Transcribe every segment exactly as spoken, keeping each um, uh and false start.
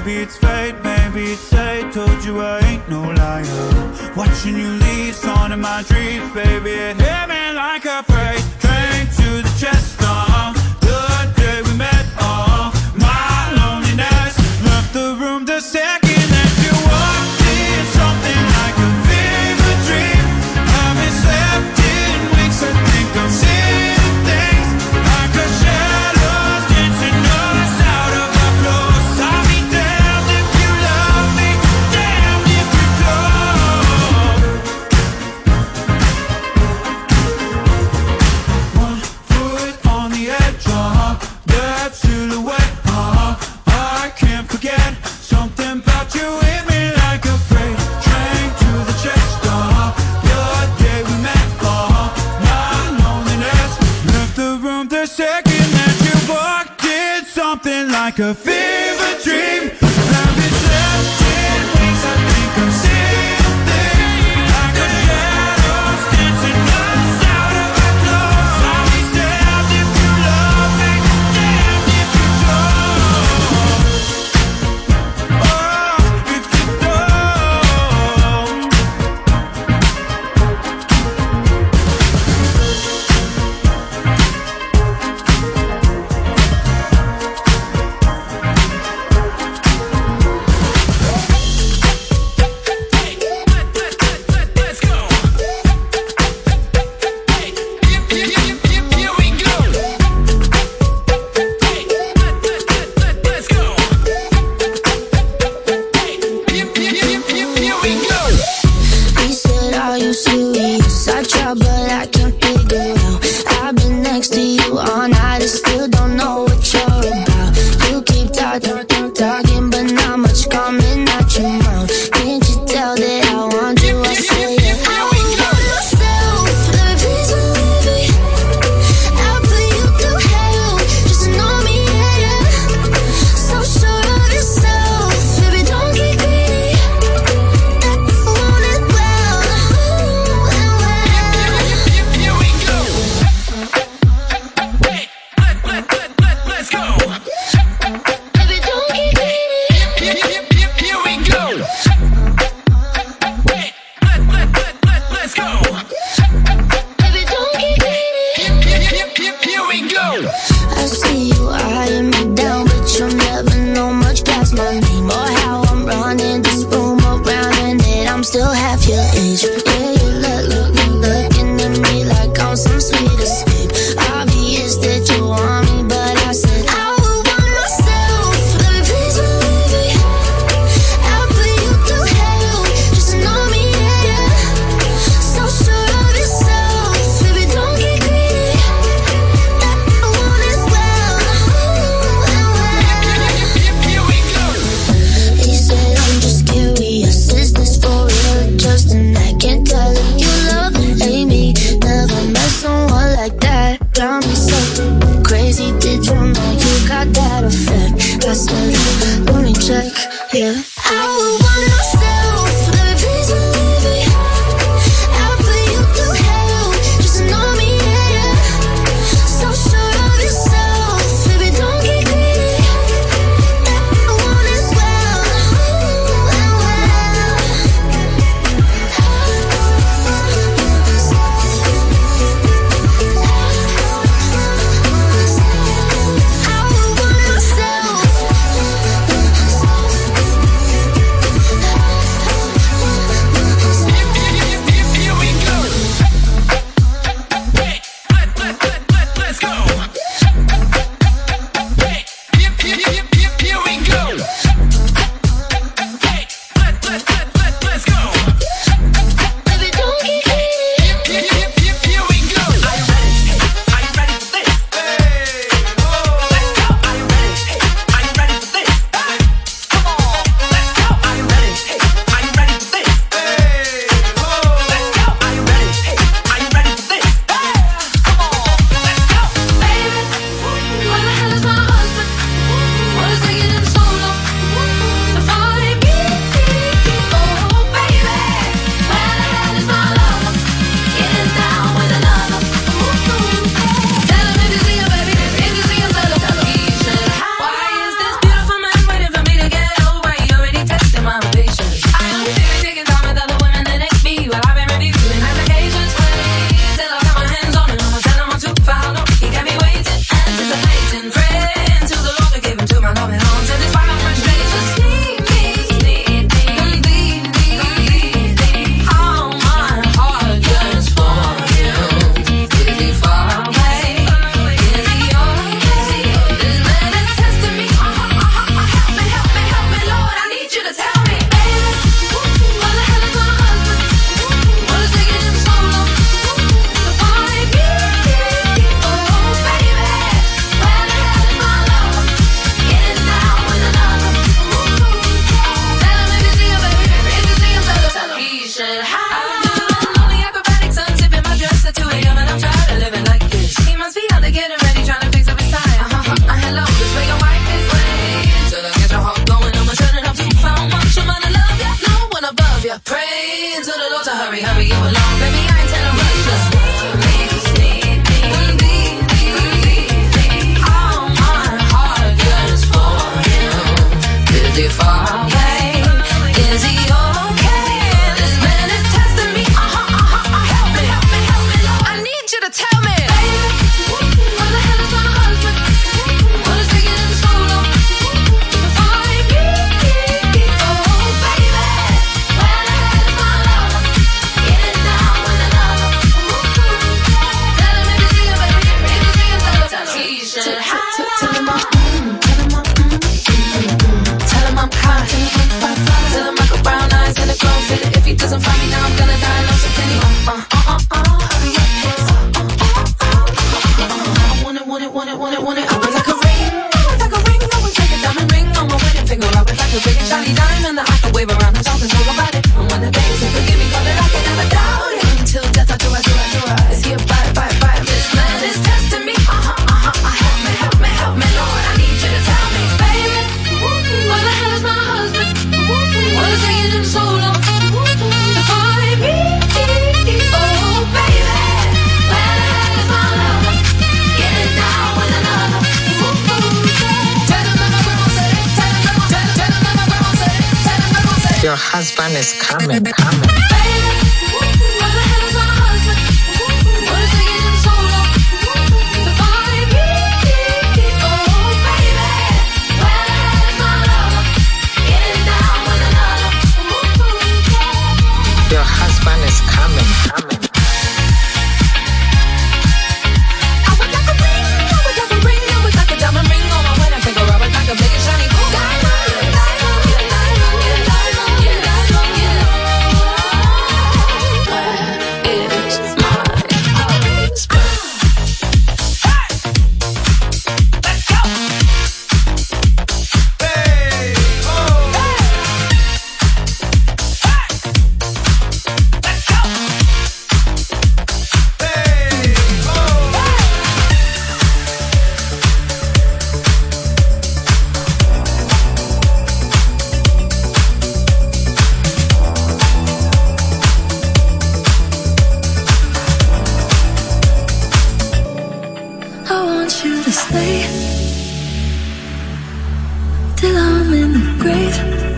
Maybe it's fate, maybe it's fate. Told you I ain't no liar. Watching you leave, song in my dreams, baby. It hit me like a freight train to the chest. Uh, the day we met, uh, my loneliness left the room the second that you walked in. Something like a fever dream. Haven't slept in weeks. I think I'm seeing things like a shadow dancing us out of our clothes. I'll be damned if you love me, damned if you don't. One foot on the edge, uh, that silhouette, uh, I can't forget. Something about you hit me like a freight train to the chest, uh, the day we met, uh, my loneliness left the room the second that you walked in. Something like a fever dream. Haven't slept in weeks. I think I'm seeing things like a shadows dancing us out of our clothes. I'll be damned if you love me, damned if you don't. Oh, if you don't. Let's go. Here we go. Let's go. Here we go. He said, are you serious? I try, but I can't figure out. I've been next to you all night and still don't know what you're about. You keep talking, talking, but not much coming out your mouth. Can't you tell that I want you? I say it. I want myself. Let me please believe me. I'll put you through hell. Just know me, yeah, yeah. So sure of yourself. Baby, don't get greedy. I want it well, and well. Here we go. Hey, let, let, let, let, let's go. Baby, don't get greedy. Here we go. Hey, let, let, let, let, let's go. Baby, don't get greedy. Here we go. I see you eyeing me down, but you'll never know much past my name or how I'm running this room around and that I'm still half your age. Yeah, you look, look, look, looking at me like I'm some sweet escape. Obvious that you want me, but I said I would want myself. Let me please believe me. I'll put you through hell. Just know me, yeah, yeah. So sure of yourself. Baby, don't get greedy. I want it well, and well. Here we go. He said, I'm just curious. Is this for real or just an act? Can't tell if you love Amy. Never met someone like that. Got me so crazy. Did you know you got that effect? I said, let me check, yeah. I would want myself. Let me please believe me. I'll put you through hell. Just know me, yeah, yeah. So sure of yourself. Baby, don't get greedy. I want it well, and well. I would want myself. pretty far away. Is he okay? This man is testing me. Uh-huh, uh-huh, uh, help me, help me, help me, Lord. I need you to tell me. Baby, where the hell is my husband? What is taking him so long to find me? Oh, baby, where the hell is my lover? Getting down with another. Tell him if you see him, baby, if you see him, tell him, tell him. He should have. Tell him I'm, mm, tell him I'm, mm, mm, tell him I'm hot, tell him I'm fly, fly, tell him I got brown eyes and a glow fit. If he doesn't find me now, I'm gonna die alone. So can he, uh, uh, uh, uh, hurry up, yes, uh, uh, uh, uh, uh, I want it, want it, want it, want it, want it. I would like a ring, I would like a ring, I would like a diamond ring on my wedding finger. I would like a big shiny diamond that I could wave around and talk and talk about it. And when the day is over, give me call it, I can never doubt it. Until death, I do, I do, I do, I. Is he a bite, bite, bite? This man is testing me. Uh huh, uh huh, uh, help me, help me, help me, Lord. I need you to tell me, baby, where the hell is my husband? What is taking him so long to find me? Oh, baby, where the hell is my lover? Getting down with another. Tell him that my grandma said it. Tell him that my, tell him, tell him that my grandma said it. Tell him that my said it. Your husband is coming, coming. Baby, where the hell is my husband? What is taking him so long to find me? Oh, baby, where the hell is my lover? Getting down with another. Your husband is coming, coming. I would like a ring, I would like a ring, I would like a diamond ring on my wedding finger. I would like a big and shiny diamond, diamond, yeah, diamond, yeah, diamond, yeah, diamond, yeah. Where is my husband? Let's go. Hey, oh, let's go. Hey, oh. I want you to stay till I'm in the grave,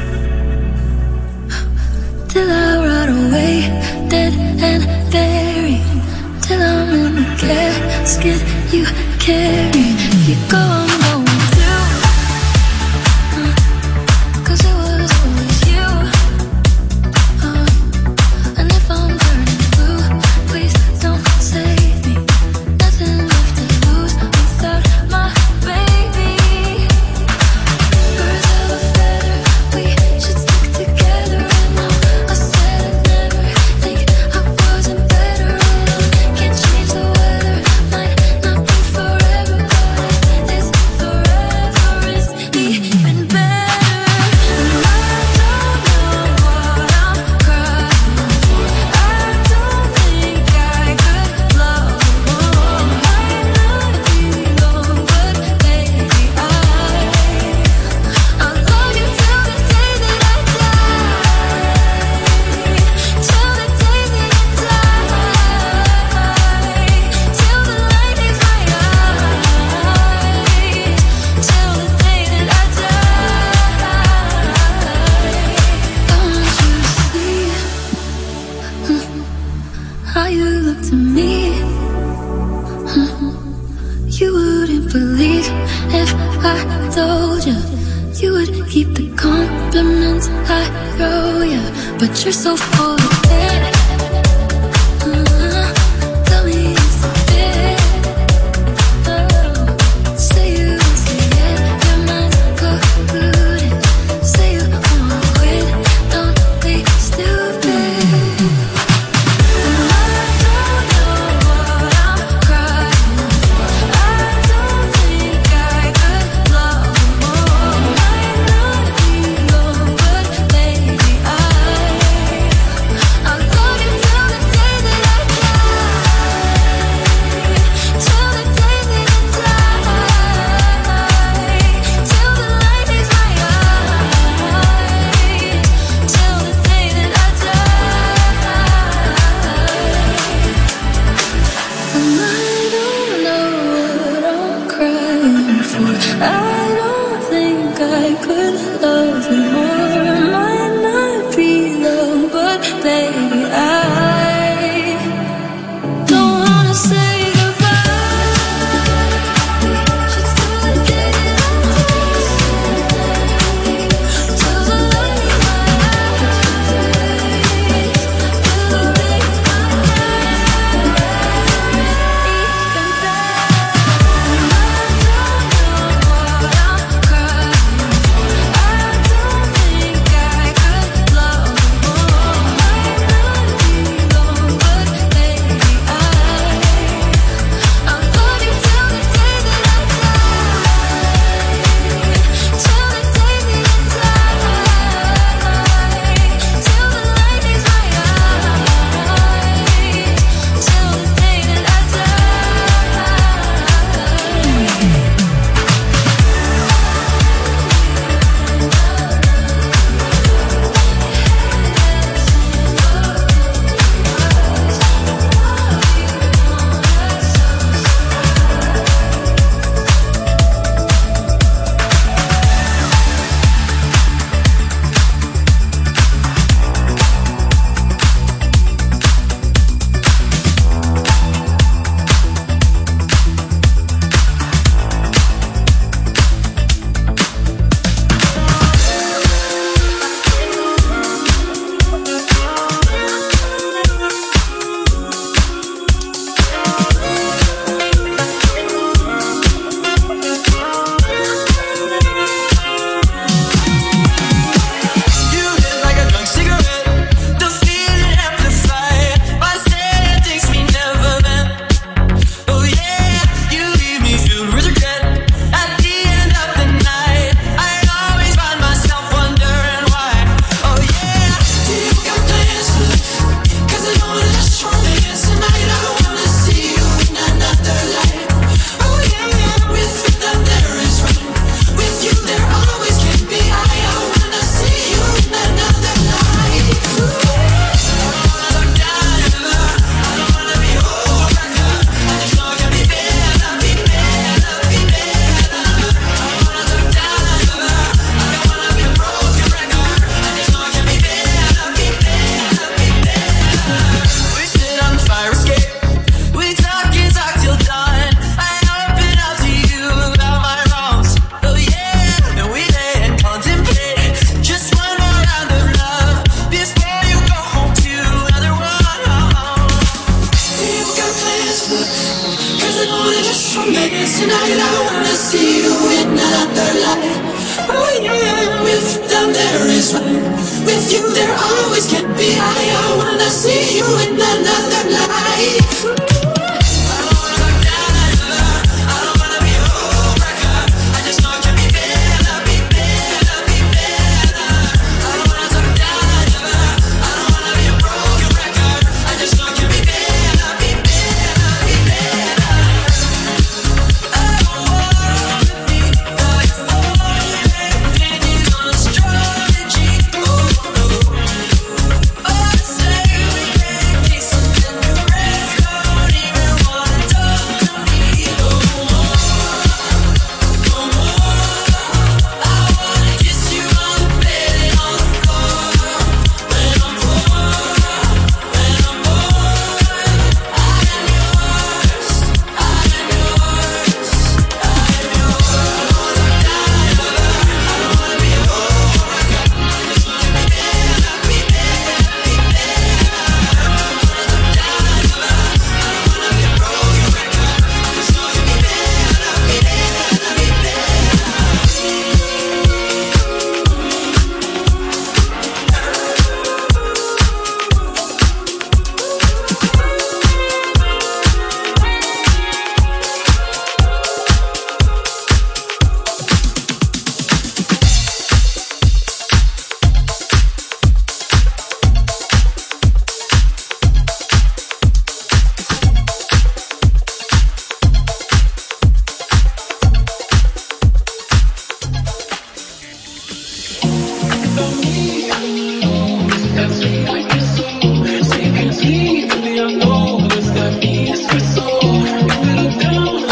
till I rot away, dead and buried, till I'm in the casket you carry. If you go, I'm going too, uh, 'cause it was always you, uh, and if I'm turning blue, please don't save me. Nothing left to lose without my baby. Birds of a feather, we should stick together. And now I said I'd never think I wasn't better. And I can't change the weather, might not be forever, but it is forever is even better. And I don't know what I'm crying for. I don't think I could love more. Might not be long, but maybe I I'll love you till the day that I die. Till the day that I die. Till the light is my eyes. Till the day that I die. I want you to see how you look to me. You wouldn't believe if I told you. You would keep the compliments I throw you, but you're so full of it. Uh, tell me it's a bit. Oh, say you won't say it, your mind's colluded. Say you wanna quit, don't be stupid. And I don't know what I'm crying for. I don't think I could love more. Might not be long, but maybe I I'll love nothing more. Might not be love, but baby, I don't wanna say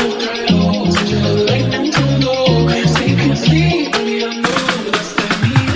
Sleep, baby, I know that's that me.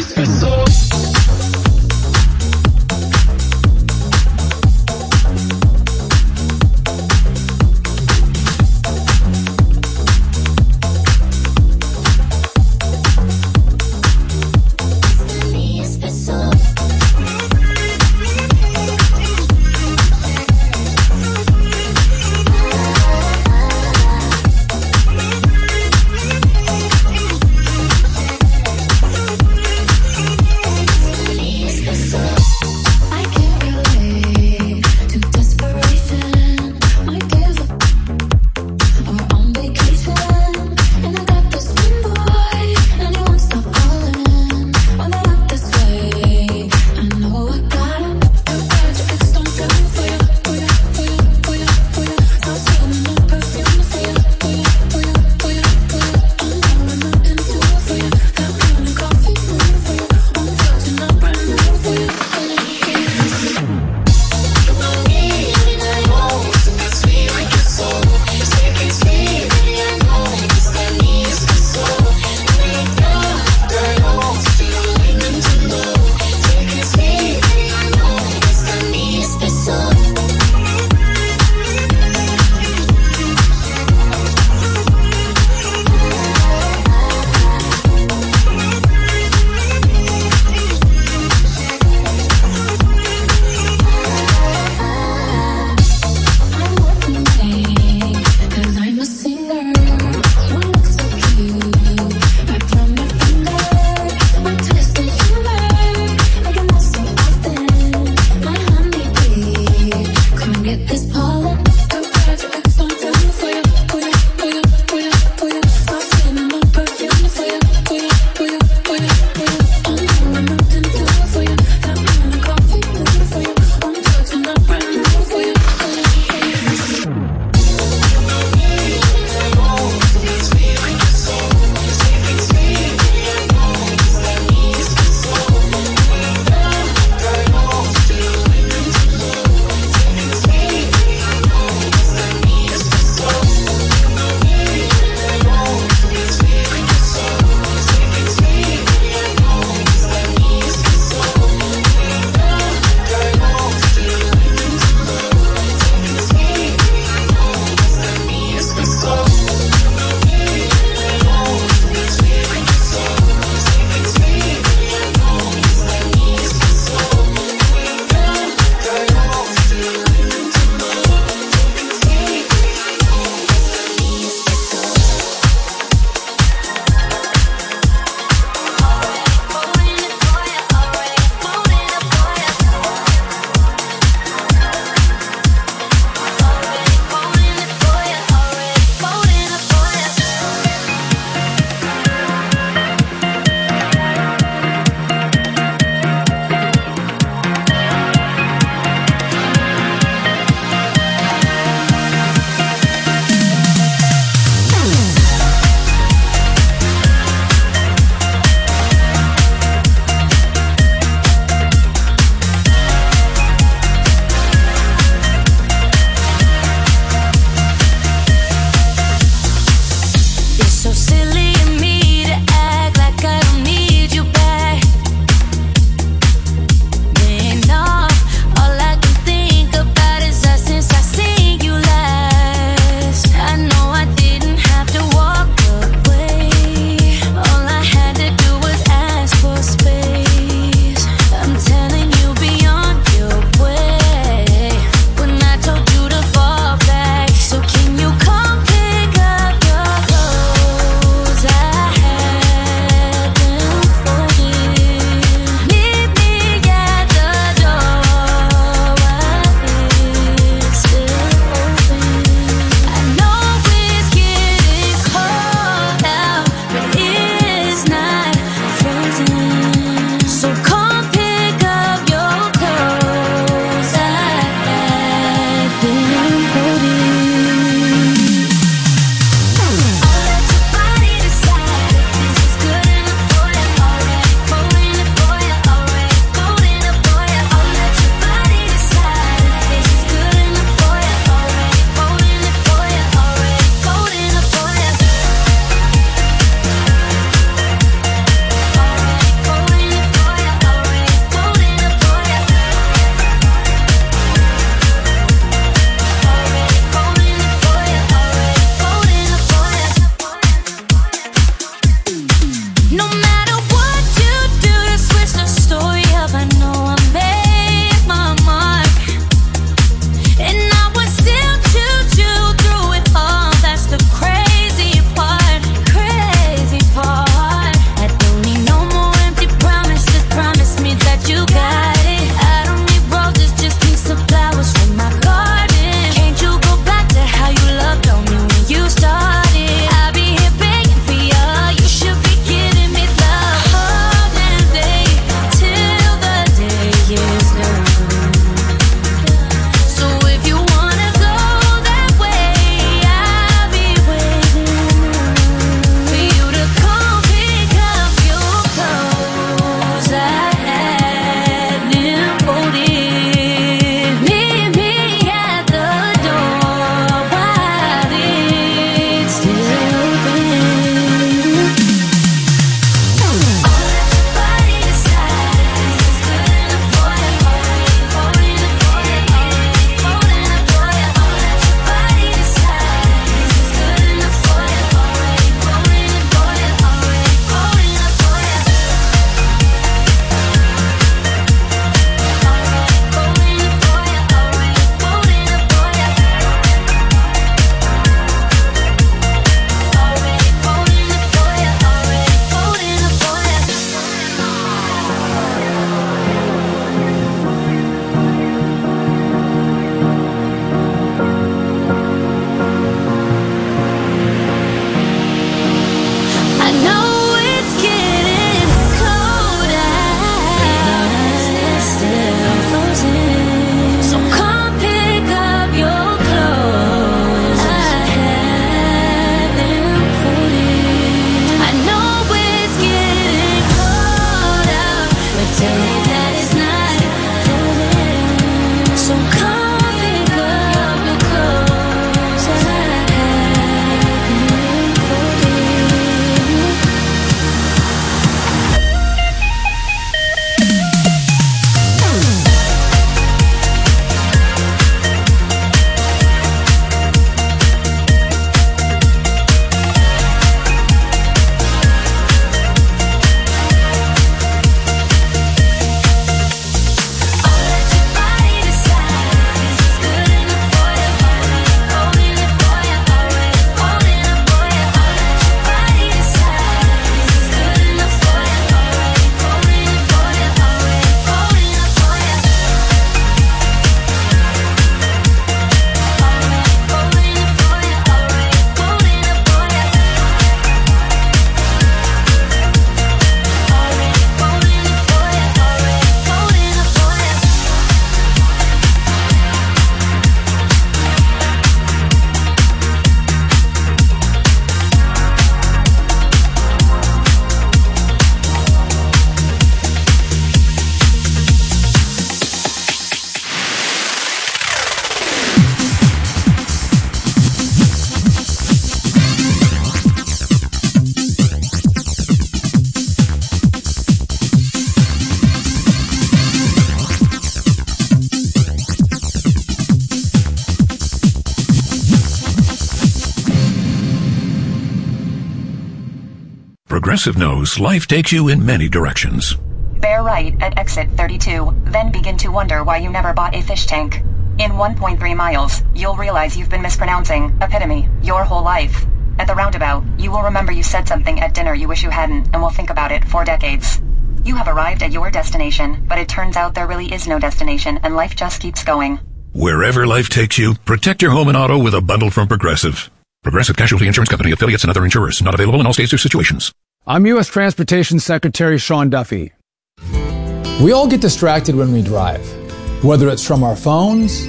Progressive knows life takes you in many directions. Bear right at exit thirty-two, then begin to wonder why you never bought a fish tank. In one point three miles, you'll realize you've been mispronouncing epitome your whole life. At the roundabout, you will remember you said something at dinner you wish you hadn't and will think about it for decades. You have arrived at your destination, but it turns out there really is no destination and life just keeps going. Wherever life takes you, protect your home and auto with a bundle from Progressive. Progressive Casualty Insurance Company, affiliates, and other insurers. Not available in all states or situations. I'm U S Transportation Secretary Sean Duffy. We all get distracted when we drive, whether it's from our phones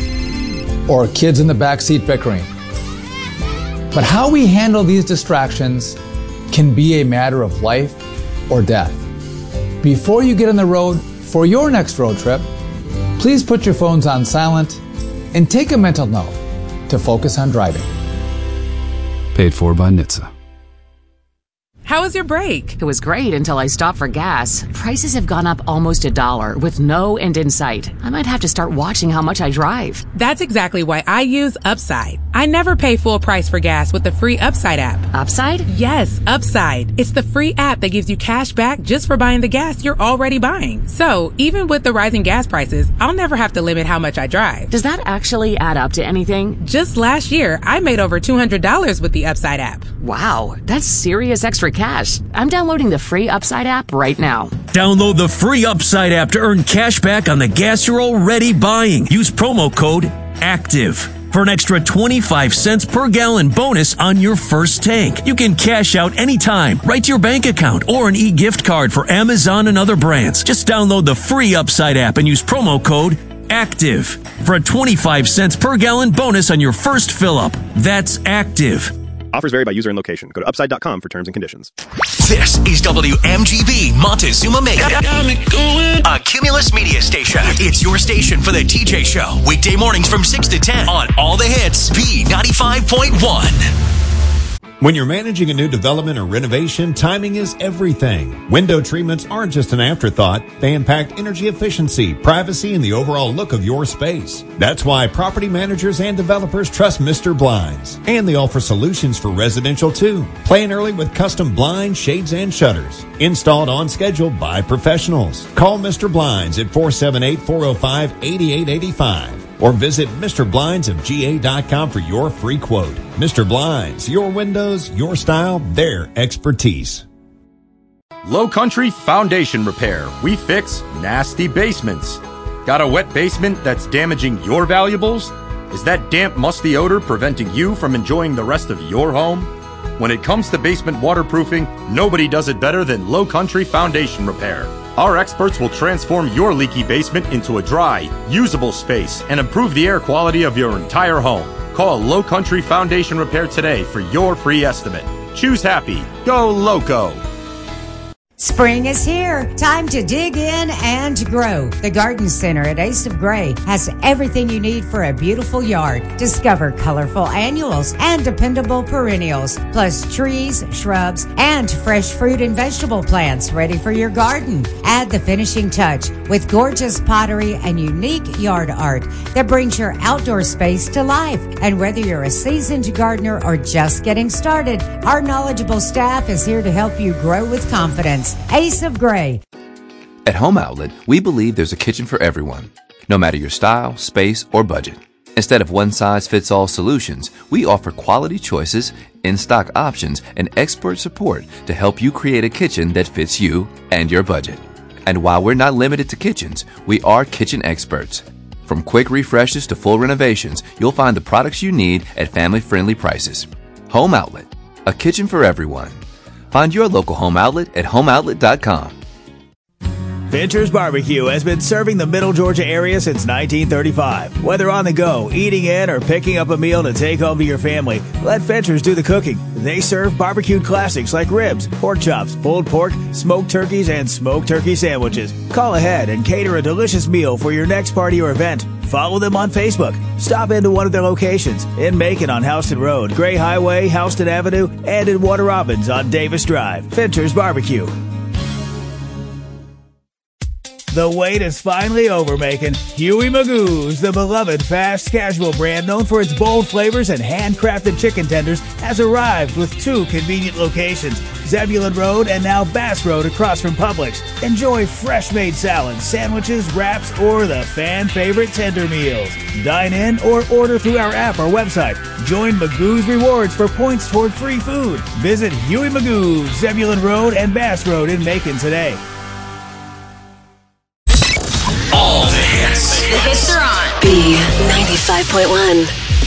or kids in the backseat bickering. But how we handle these distractions can be a matter of life or death. Before you get on the road for your next road trip, please put your phones on silent and take a mental note to focus on driving. Paid for by N H T S A. How was your break? It was great until I stopped for gas. Prices have gone up almost a dollar with no end in sight. I might have to start watching how much I drive. That's exactly why I use Upside. I never pay full price for gas with the free Upside app. Upside? Yes, Upside. It's the free app that gives you cash back just for buying the gas you're already buying. So, even with the rising gas prices, I'll never have to limit how much I drive. Does that actually add up to anything? Just last year, I made over two hundred dollars with the Upside app. Wow, that's serious extra cash. I'm downloading the free Upside app right now. Download the free Upside app to earn cash back on the gas you're already buying. Use promo code ACTIVE for an extra twenty-five cents per gallon bonus on your first tank. You can cash out anytime, right to your bank account, or an e-gift card for Amazon and other brands. Just download the free Upside app and use promo code ACTIVE for a twenty-five cents per gallon bonus on your first fill up. That's ACTIVE. Offers vary by user and location. Go to upside dot com for terms and conditions. This is W M G B Montezuma Mega, a Cumulus media station. It's your station for the T J Show. Weekday mornings from six to ten on all the hits. B ninety-five point one. When you're managing a new development or renovation, timing is everything. Window treatments aren't just an afterthought. They impact energy efficiency, privacy, and the overall look of your space. That's why property managers and developers trust Mister Blinds. And they offer solutions for residential too. Plan early with custom blinds, shades, and shutters. Installed on schedule by professionals. Call Mister Blinds at four seven eight, four oh five, eight eight eight five. Or visit Mister Blinds of G A dot com for your free quote. Mister Blinds, your windows, your style, their expertise. Low Country Foundation Repair. We fix nasty basements. Got a wet basement that's damaging your valuables? Is that damp, musty odor preventing you from enjoying the rest of your home? When it comes to basement waterproofing, nobody does it better than Low Country Foundation Repair. Our experts will transform your leaky basement into a dry, usable space and improve the air quality of your entire home. Call Low Country Foundation Repair today for your free estimate. Choose happy. Go Loco. Spring is here. Time to dig in and grow. The Garden Center at Ace of Gray has everything you need for a beautiful yard. Discover colorful annuals and dependable perennials, plus trees, shrubs, and fresh fruit and vegetable plants ready for your garden. Add the finishing touch with gorgeous pottery and unique yard art that brings your outdoor space to life. And whether you're a seasoned gardener or just getting started, our knowledgeable staff is here to help you grow with confidence. Ace of Gray. At Home Outlet, we believe there's a kitchen for everyone, no matter your style, space, or budget. Instead of one-size-fits-all solutions, we offer quality choices, in-stock options, and expert support to help you create a kitchen that fits you and your budget. And while we're not limited to kitchens, we are kitchen experts. From quick refreshes to full renovations, you'll find the products you need at family-friendly prices. Home Outlet, a kitchen for everyone. Find your local Home Outlet at home outlet dot com. Fincher's Barbecue has been serving the Middle Georgia area since nineteen thirty-five. Whether on the go, eating in, or picking up a meal to take home to your family, let Fincher's do the cooking. They serve barbecued classics like ribs, pork chops, pulled pork, smoked turkeys, and smoked turkey sandwiches. Call ahead and cater a delicious meal for your next party or event. Follow them on Facebook. Stop into one of their locations in Macon on Houston Road, Gray Highway, Houston Avenue, and in Warner Robins on Davis Drive. Fincher's Barbecue. The wait is finally over, Macon. Huey Magoo's, the beloved fast casual brand known for its bold flavors and handcrafted chicken tenders, has arrived with two convenient locations, Zebulon Road and now Bass Road across from Publix. Enjoy fresh-made salads, sandwiches, wraps, or the fan-favorite tender meals. Dine in or order through our app or website. Join Magoo's Rewards for points toward free food. Visit Huey Magoo's, Zebulon Road and Bass Road in Macon today. All the hits. The hits are on B ninety-five point one.